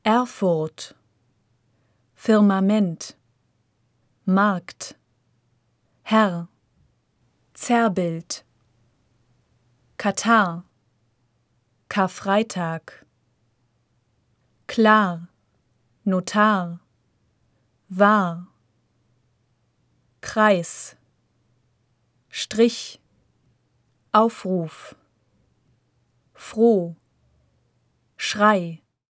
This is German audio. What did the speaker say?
Erfurt, Firmament, Markt, Herr, Zerrbild, Katar, Karfreitag, klar, Notar, wahr, Kreis, Strich, Aufruf, froh, Schrei,